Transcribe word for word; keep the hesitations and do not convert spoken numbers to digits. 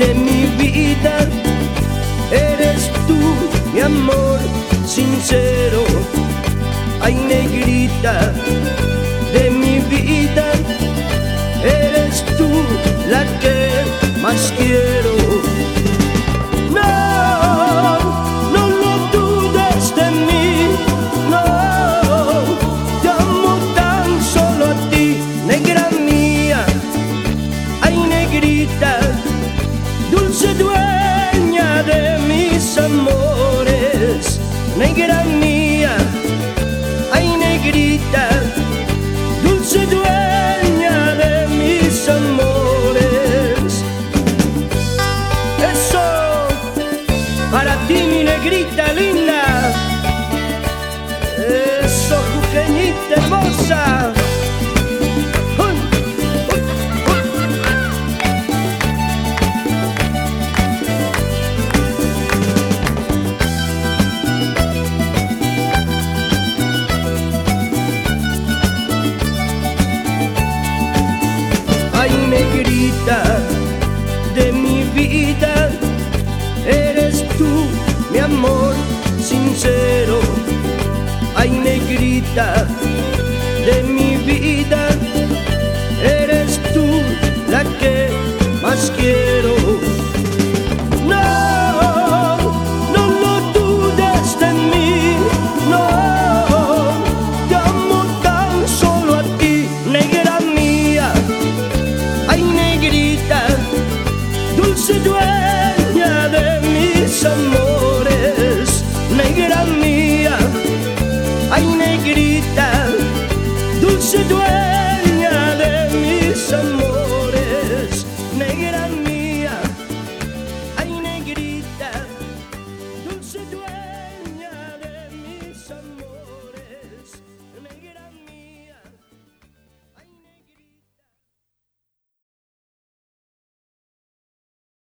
de mi vida, eres tú, mi amor sincero. Ay, negrita de mi vida, eres tú la que más quiero. No, no lo dudes de mí, no, te amo tan solo a ti, negra mía. Ay, negrita, dulce dueña de mis amores, negra mía. Ay, negrita, dulce dueña de mis amores. Eso para ti, mi negrita linda. Eso, jujeñita hermosa. Ay, negrita de mi vida, eres tú, mi amor sincero. Ay, negrita de mi vida, eres tú la que más quiero. No, no lo dudes de mí, no, te amo tan solo a ti, negra mía. Ay, negrita, dulce dueña de mis amores, negra mía. Ay, negrita, dulce dueña